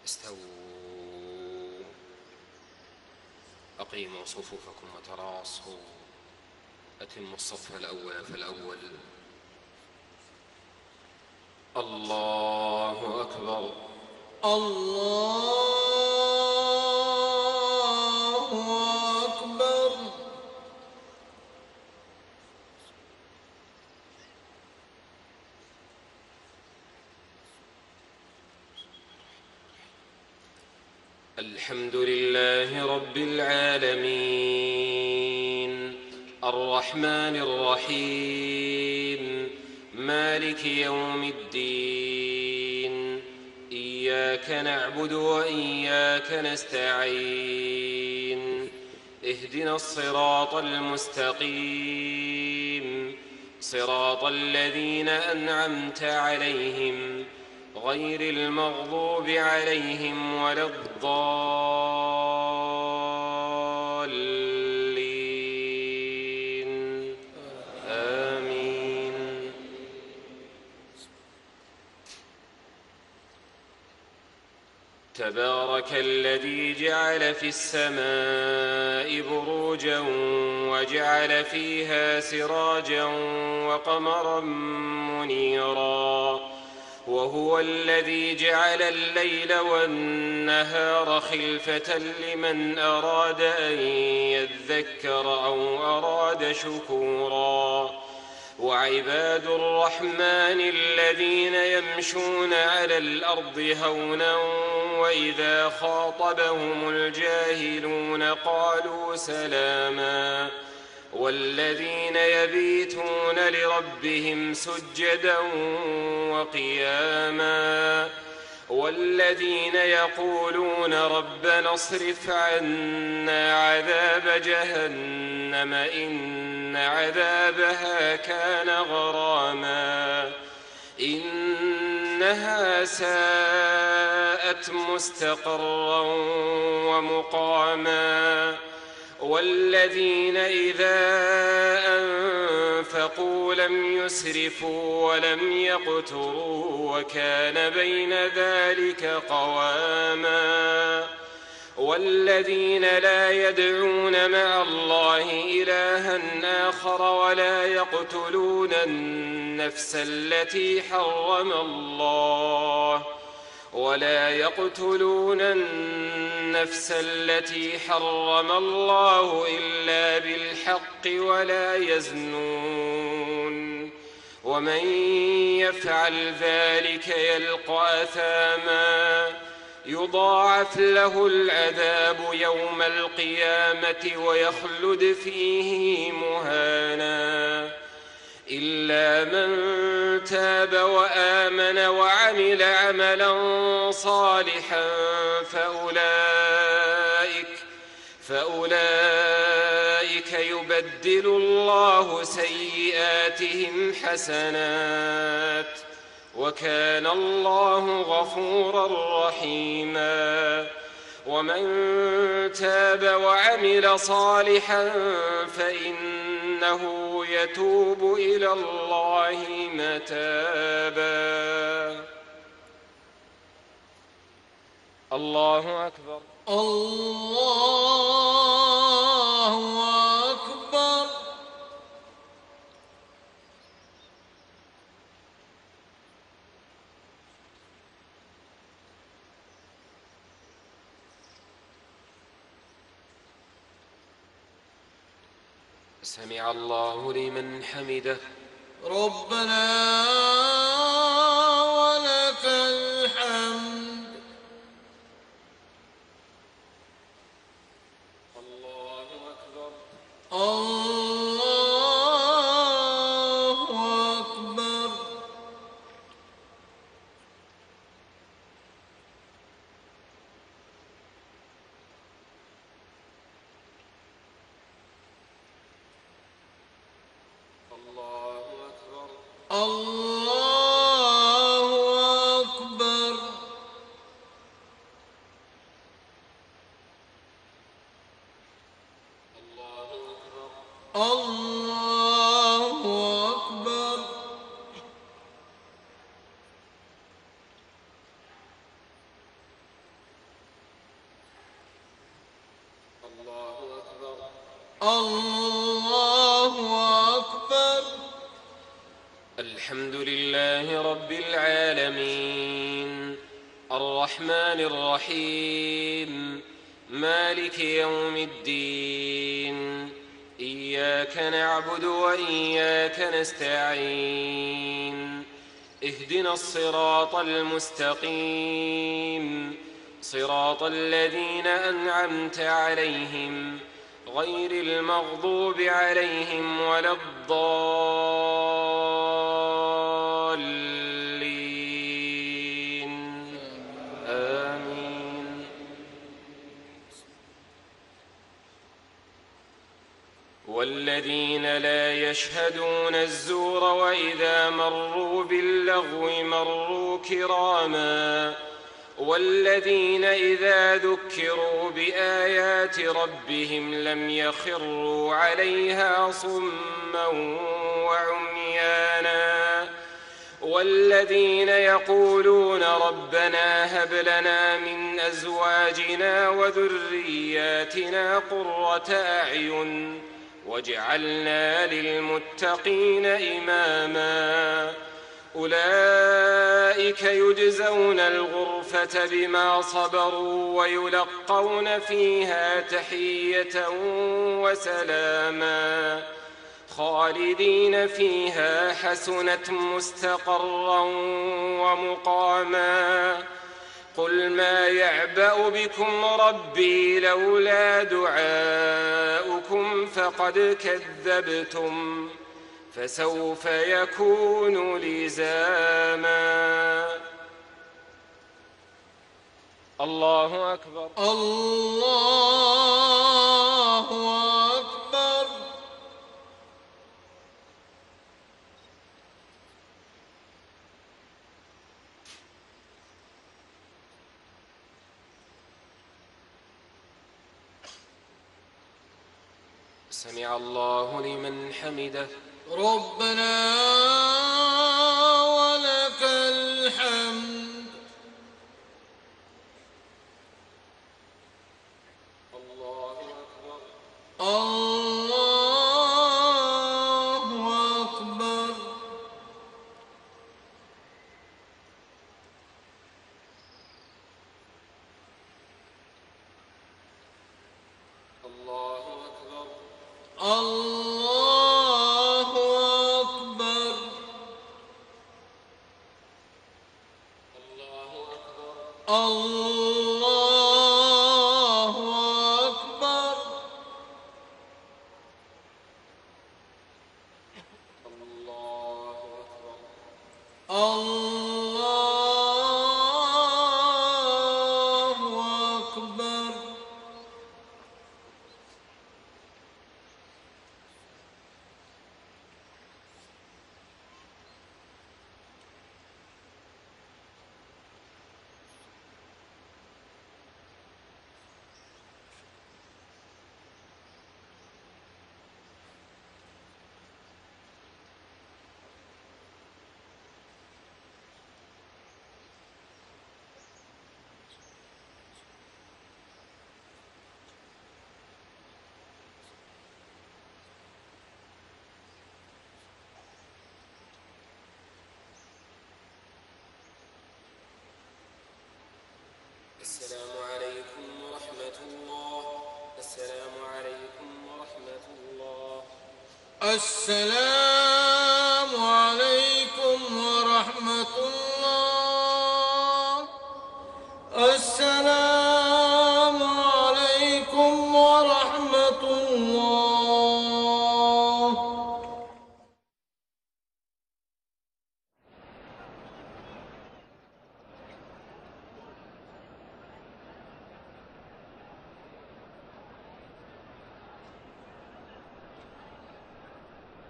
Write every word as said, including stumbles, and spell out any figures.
استووا. أقيموا صفوفكم وتراصوا. أتموا الصف الأول فالأول. الله أكبر. الله أكبر. الحمد لله رب العالمين الرحمن الرحيم مالك يوم الدين. إياك نعبد وإياك نستعين. اهدنا الصراط المستقيم صراط الذين أنعمت عليهم غير المغضوب عليهم ولا الضالين. آمين. تبارك الذي جعل في السماء بروجا وجعل فيها سراجا وقمرا منيرا، وهو الذي جعل الليل والنهار خلفة لمن أراد أن يذكر أو أراد شكورا. وعباد الرحمن الذين يمشون على الأرض هونا وإذا خاطبهم الجاهلون قالوا سلاما. والذين يبيتون لربهم سجدا وقياما. والذين يقولون ربنا اصرف عنا عذاب جهنم إن عذابها كان غراما إنها ساءت مستقرا ومقاما. والذين إذا أنفقوا لم يسرفوا ولم يقتروا وكان بين ذلك قواما. والذين لا يدعون مع الله إلها آخر ولا يقتلون النفس التي حرم الله ولا يقتلون النفس التي حرم الله إلا بالحق ولا يزنون. ومن يفعل ذلك يلقى أثاما يضاعف له العذاب يوم القيامة ويخلد فيه مهانا إلا من تاب وآمن وعمل عملا صالحا فأولئك, فأولئك يبدل الله سيئاتهم حسنات وكان الله غفورا رحيما. ومن تاب وعمل صالحا فإنه يتوب إلى الله متابا. الله أكبر. الله أكبر. سمع الله لمن حمده. ربنا ولك الحمد. الله أكبر. الله أكبر. الله أكبر. الله الله أكبر. الحمد لله رب العالمين الرحمن الرحيم مالك يوم الدين إياك نعبد وإياك نستعين اهدنا الصراط المستقيم صراط الذين أنعمت عليهم غير المغضوب عليهم ولا الضالين آمين. والذين لا يشهدون الزور وإذا مروا باللغو مروا كراما والذين إذا ذكروا بآيات ربهم لم يخروا عليها صما وعميانا والذين يقولون ربنا هب لنا من أزواجنا وذرياتنا قرة أعين واجعلنا للمتقين إماما أولئك يجزون الغرفة بما صبروا ويلقون فيها تحية وسلاما خالدين فيها حسنت مستقرا ومقاما قل ما يعبأ بكم ربي لولا دعاؤكم فقد كذبتم فسوف يكون لزاما. الله أكبر. الله أكبر. سمع الله لمن حمده. ربنا ولك الحمد. الله أكبر. الله أكبر. الله أكبر. الله أكبر. الله أكبر. الله أكبر. الله أكبر. الله أكبر. السلام عليكم ورحمة الله. السلام عليكم ورحمة الله. السلام